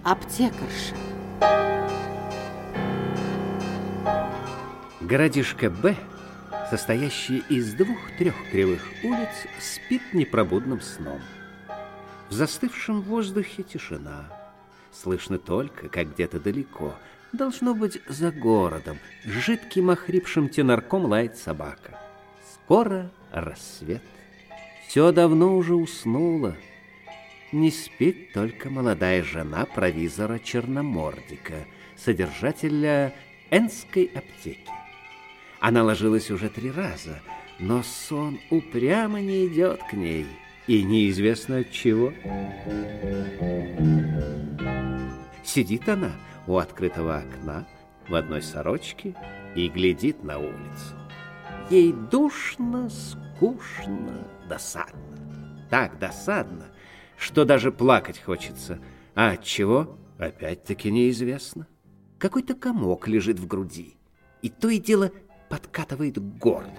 Аптекарша. Городишко Б, состоящий из 2-3 кривых улиц, спит непробудным сном. В застывшем воздухе тишина. Слышно только, как где-то далеко, должно быть за городом, жидким охрипшим тенорком лает собака. Скоро рассвет. Все давно уже уснуло. Не спит только молодая жена провизора Черномордика, содержателя Энской аптеки. Она ложилась уже 3 раза, но сон упрямо не идет к ней, и неизвестно от чего. Сидит она у открытого окна в одной сорочке и глядит на улицу. Ей душно, скучно, досадно. Так досадно, что даже плакать хочется. А от чего? Опять-таки неизвестно. Какой-то комок лежит в груди, и то и дело подкатывает к горлу.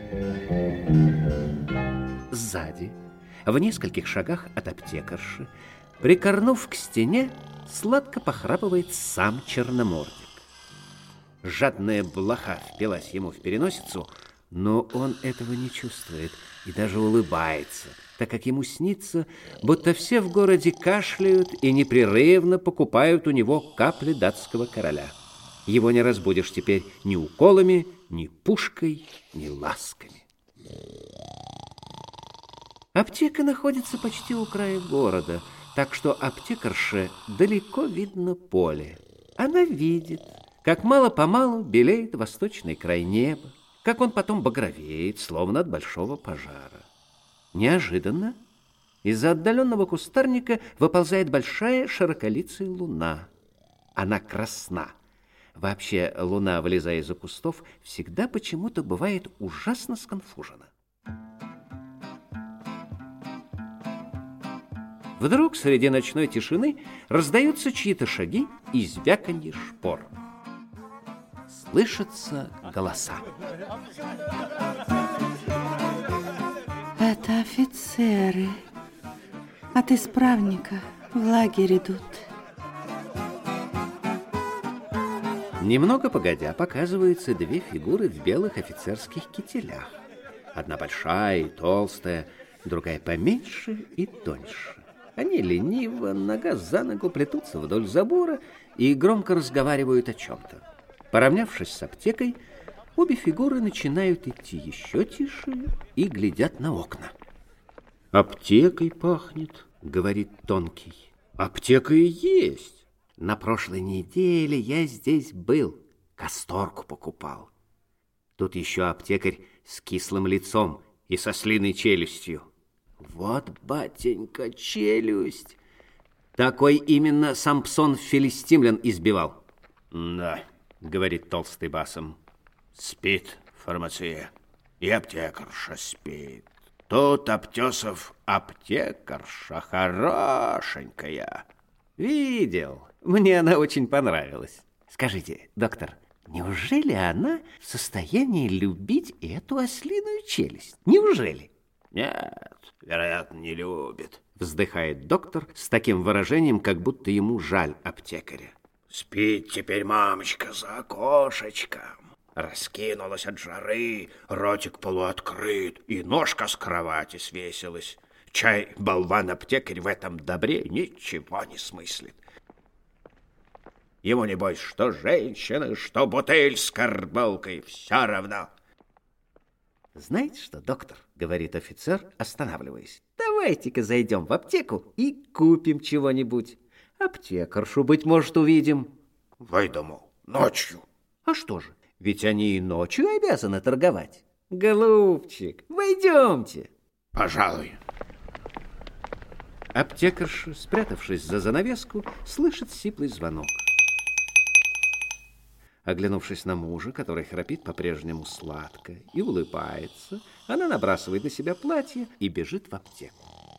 Сзади, в нескольких шагах от аптекарши, прикорнув к стене, сладко похрапывает сам Черномордик. Жадная блоха впилась ему в переносицу, но он этого не чувствует и даже улыбается, так как ему снится, будто все в городе кашляют и непрерывно покупают у него капли датского короля. Его не разбудишь теперь ни уколами, ни пушкой, ни ласками. Аптека находится почти у края города, так что аптекарше далеко видно поле. Она видит, как мало-помалу белеет восточный край неба, как он потом багровеет, словно от большого пожара. Неожиданно из-за отдаленного кустарника выползает большая широколицая луна. Она красна. Вообще, луна, вылезая из-за кустов, всегда почему-то бывает ужасно сконфужена. Вдруг среди ночной тишины раздаются чьи-то шаги и звяканье шпор. Слышатся голоса. Это офицеры. От исправника в лагерь идут. Немного погодя, показываются 2 фигуры в белых офицерских кителях. Одна большая и толстая, другая поменьше и тоньше. Они лениво, нога за ногу, плетутся вдоль забора и громко разговаривают о чем-то. Поравнявшись с аптекой, обе фигуры начинают идти еще тише и глядят на окна. «Аптекой пахнет», — говорит тонкий. «Аптека и есть. На прошлой неделе я здесь был, касторку покупал». Тут еще аптекарь с кислым лицом и со слиной челюстью. «Вот, батенька, челюсть! Такой именно Сампсон Филистимлян избивал». «Да», — говорит толстый басом, — «спит фармация, и аптекарша спит. Тут Аптесов аптекарша хорошенькая». «Видел. Мне она очень понравилась. Скажите, доктор, неужели она в состоянии любить эту ослиную челюсть? Неужели?» «Нет, вероятно, не любит», — вздыхает доктор с таким выражением, как будто ему жаль аптекаря. «Спит теперь мамочка за окошечком. Раскинулась от жары, ротик полуоткрыт, и ножка с кровати свесилась. Чай, болван-аптекарь в этом добре ничего не смыслит. Ему, небось, что женщина, что бутыль с карболкой, все равно». «Знаете что, доктор, — говорит офицер, останавливаясь, — давайте-ка зайдем в аптеку и купим чего-нибудь. Аптекаршу, быть может, увидим». «Выдумал. Ночью». «А что же, ведь они и ночью обязаны торговать. Голубчик, войдемте». «Пожалуй». Аптекарша, спрятавшись за занавеску, слышит сиплый звонок. Оглянувшись на мужа, который храпит по-прежнему сладко и улыбается, она набрасывает на себя платье и бежит в аптеку.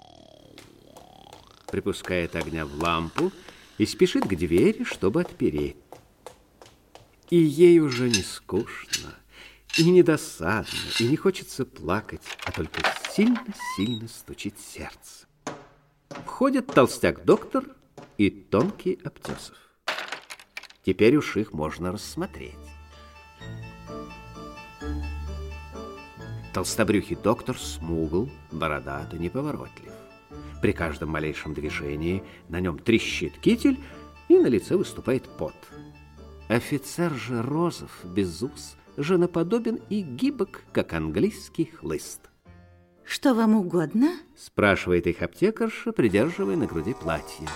Припускает огня в лампу и спешит к двери, чтобы отпереть. И ей уже не скучно, и не досадно, и не хочется плакать, а только сильно-сильно стучит сердце. Входит толстяк-доктор и тонкий Аптесов. Теперь уж их можно рассмотреть. Толстобрюхий доктор смугл, бородат и неповоротлив. При каждом малейшем движении на нем трещит китель, и на лице выступает пот. Офицер же розов, без ус, женоподобен и гибок, как английский хлыст. Что вам угодно? Спрашивает их аптекарша, придерживая на груди платье.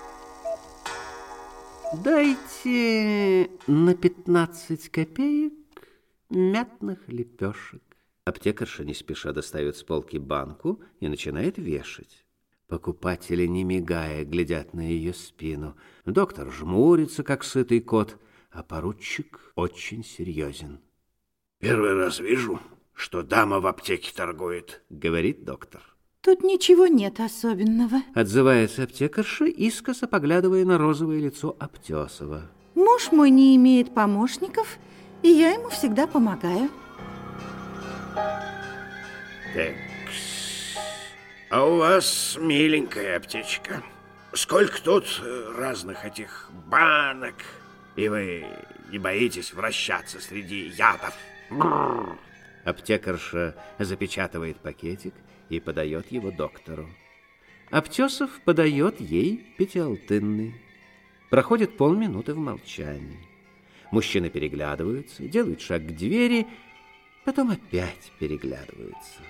Дайте на 15 копеек мятных лепешек. Аптекарша не спеша достает с полки банку и начинает вешать. Покупатели, не мигая, глядят на ее спину. Доктор жмурится, как сытый кот, а поручик очень серьезен. Первый раз вижу, что дама в аптеке торгует, говорит доктор. Тут ничего нет особенного. Отзывается аптекарша, искоса поглядывая на розовое лицо Аптесова. Муж мой не имеет помощников, и я ему всегда помогаю. Так, а у вас миленькая аптечка. Сколько тут разных этих банок, и вы не боитесь вращаться среди ядов? Аптекарша запечатывает пакетик и подает его доктору. Аптесов подает ей пятиалтынный. Проходит полминуты в молчании. Мужчины переглядываются, делают шаг к двери, потом опять переглядываются.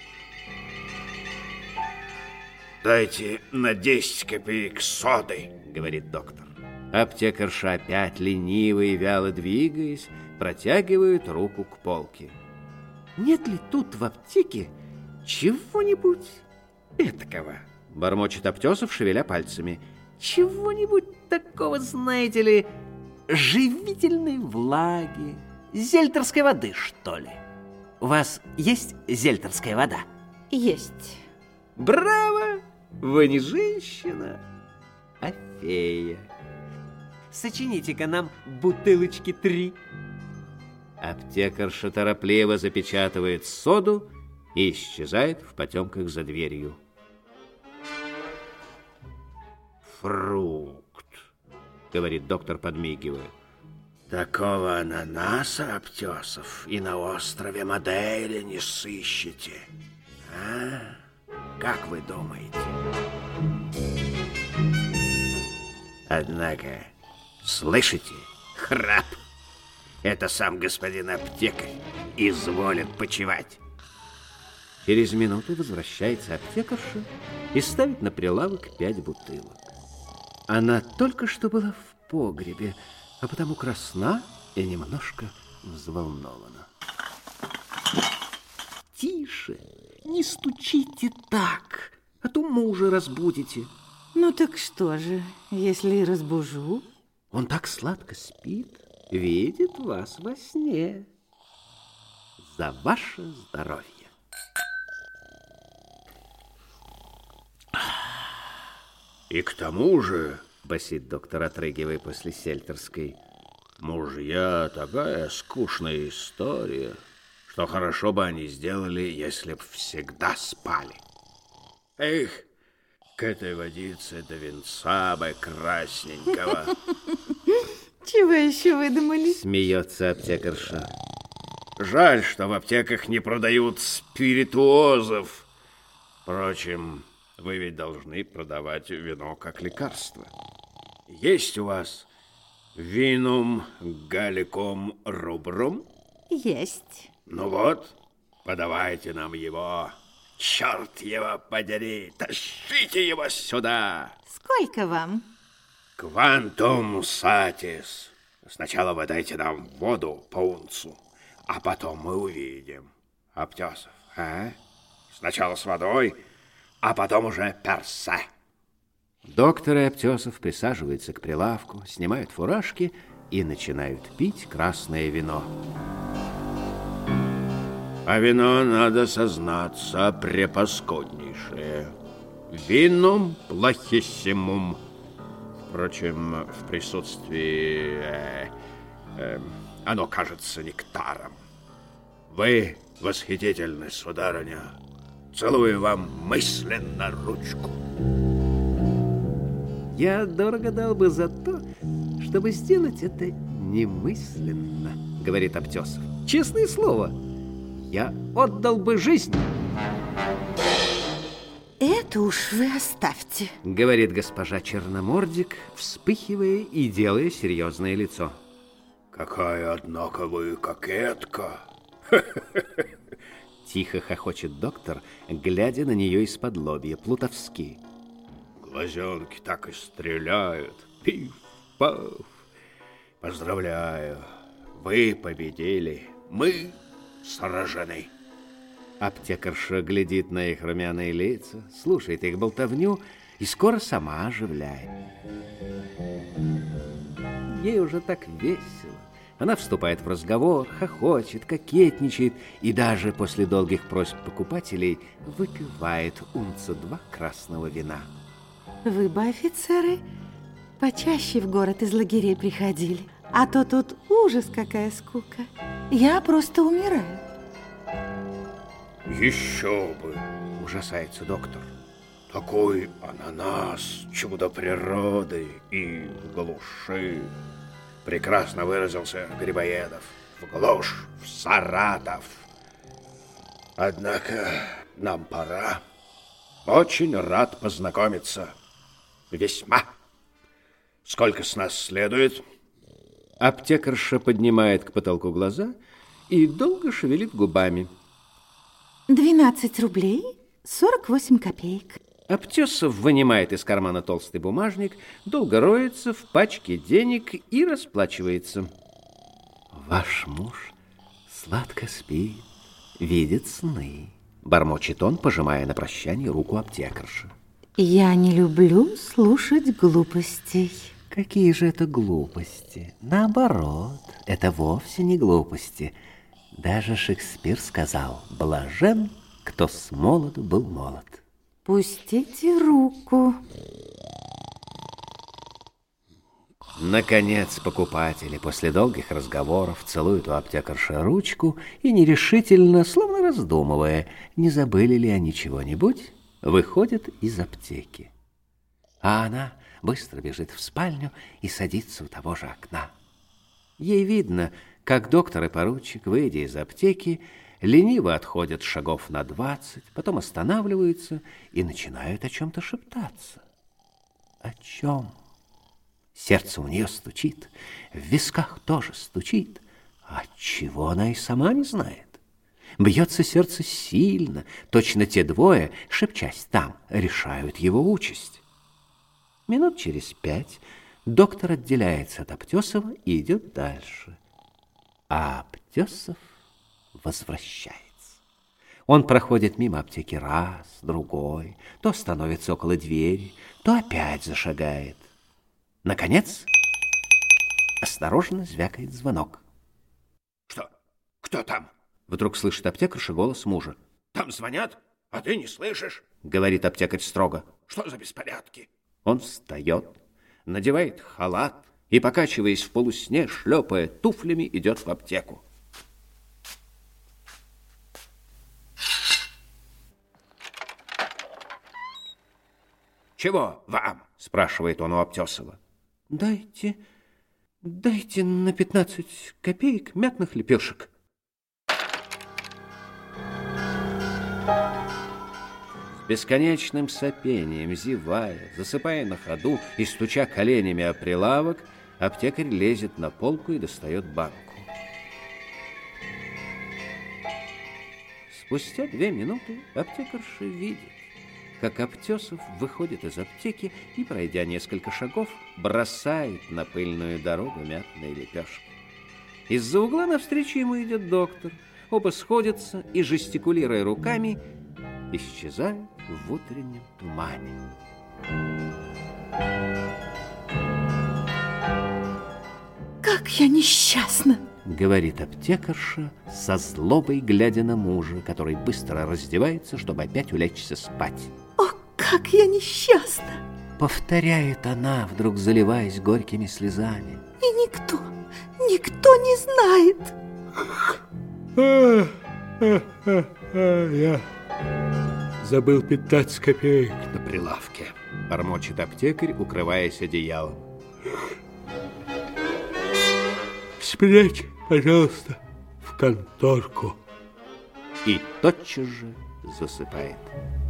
Дайте на 10 копеек соды, говорит доктор. Аптекарша опять лениво и вяло двигаясь, протягивает руку к полке. Нет ли тут в аптеке чего-нибудь этакого? Бормочет Аптесов, шевеля пальцами. Чего-нибудь такого, знаете ли, живительной влаги, зельтерской воды, что ли? У вас есть зельтерская вода? Есть. Браво! Вы не женщина, а фея. Сочините-ка нам бутылочки 3. Аптекарша торопливо запечатывает соду и исчезает в потемках за дверью. Фрукт, говорит доктор, подмигивая. Такого ананаса, Аптесов, и на острове Мадейре не сыщете. А? Как вы думаете? Однако, слышите, храп? Это сам господин аптекарь изволит почивать. Через минуту возвращается аптекарша и ставит на прилавок 5 бутылок. Она только что была в погребе, а потому красна и немножко взволнована. Тише, не стучите так, а то мужа разбудите. Ну так что же, если разбужу? Он так сладко спит, видит вас во сне. За ваше здоровье. И к тому же, басит доктор, отрыгивая после сельтерской, мужья такая скучная история, что хорошо бы они сделали, если б всегда спали. Эх, к этой водице до венца бы красненького. Чего еще выдумали? Смеется аптекарша. Жаль, что в аптеках не продают спиритуозов. Впрочем, вы ведь должны продавать вино как лекарство. Есть у вас винум галиком рубрум? Есть. Ну вот, подавайте нам его. Черт его подери, тащите его сюда. Сколько вам? Квантум сатис. Сначала вы дайте нам воду по унцу, а потом мы увидим. Аптесов, а? Сначала с водой, а потом уже персе. Доктор и Аптесов присаживаются к прилавку, снимают фуражки и начинают пить красное вино. А вино, надо сознаться, препаскуднейшее. Винум плохиссимум. Впрочем, в присутствии оно кажется нектаром. Вы восхитительны, сударыня. Целую вам мысленно ручку. Я дорого дал бы за то, чтобы сделать это немысленно, говорит Обтесов. Честное слово, я отдал бы жизнь. Это уж вы оставьте, говорит госпожа Черномордик, вспыхивая и делая серьезное лицо. Какая, однако, вы кокетка. Тихо хохочет доктор, глядя на нее из-под лобья, плутовски. Глазенки так и стреляют. Пиф-паф. Поздравляю, вы победили, мы сражены. Аптекарша глядит на их румяные лица, слушает их болтовню и скоро сама оживляет. Ей уже так весело. Она вступает в разговор, хохочет, кокетничает и даже после долгих просьб покупателей выпивает унца 2 красного вина. Вы бы, офицеры, почаще в город из лагерей приходили. А то тут ужас, какая скука. Я просто умираю. Еще бы, Ужасается доктор. такой ананас, чудо природы и в глуши. Прекрасно выразился Грибоедов. В глушь, в Саратов. Однако нам пора. Очень рад познакомиться. Весьма. Сколько с нас следует? Аптекарша поднимает к потолку глаза и долго шевелит губами. 12 рублей 48 копеек. Обтесов вынимает из кармана толстый бумажник, долго роется в пачке денег и расплачивается. Ваш муж сладко спит, видит сны, бормочет он, пожимая на прощание руку аптекарши. Я не люблю слушать глупостей. Какие же это глупости? Наоборот, это вовсе не глупости. Даже Шекспир сказал: блажен, кто с молоду был молод. Пустите руку. Наконец покупатели после долгих разговоров целуют у аптекарши ручку и нерешительно, словно раздумывая, не забыли ли они чего-нибудь, выходят из аптеки. А она быстро бежит в спальню и садится у того же окна. Ей видно, как доктор и поручик, выйдя из аптеки, лениво отходят шагов на 20, потом останавливаются и начинают о чем-то шептаться. О чем? Сердце у нее стучит, в висках тоже стучит. Отчего она и сама не знает. Бьется сердце сильно, точно те двое, шепчась там, решают его участь. Минут через 5 доктор отделяется от Обтесова и идет дальше. А Обтесов возвращается. Он проходит мимо аптеки раз, другой, то остановится около двери, то опять зашагает. Наконец, осторожно звякает звонок. Что? Кто там? Вдруг слышит аптекарша голос мужа. Там звонят, а ты не слышишь? Говорит аптекарь строго. Что за беспорядки? Он встает, надевает халат и, покачиваясь в полусне, шлепая туфлями, идет в аптеку. Чего вам? Спрашивает он у Обтесова. Дайте на 15 копеек мятных лепешек. С бесконечным сопением, зевая, засыпая на ходу и стуча коленями о прилавок, аптекарь лезет на полку и достает банку. Спустя 2 минуты аптекарша видит, как Обтесов выходит из аптеки и, пройдя несколько шагов, бросает на пыльную дорогу мятные лепешки. Из-за угла навстречу ему идет доктор. Оба сходятся и, жестикулируя руками, исчезают в утреннем тумане. Как я несчастна! Говорит аптекарша со злобой, глядя на мужа, который быстро раздевается, чтобы опять улечься спать. О, как я несчастна! Повторяет она, вдруг заливаясь горькими слезами. И никто не знает. Я забыл 15 копеек на прилавке. бормочет аптекарь, укрываясь одеялом. Спрячь, пожалуйста, в конторку. И тотчас же засыпает.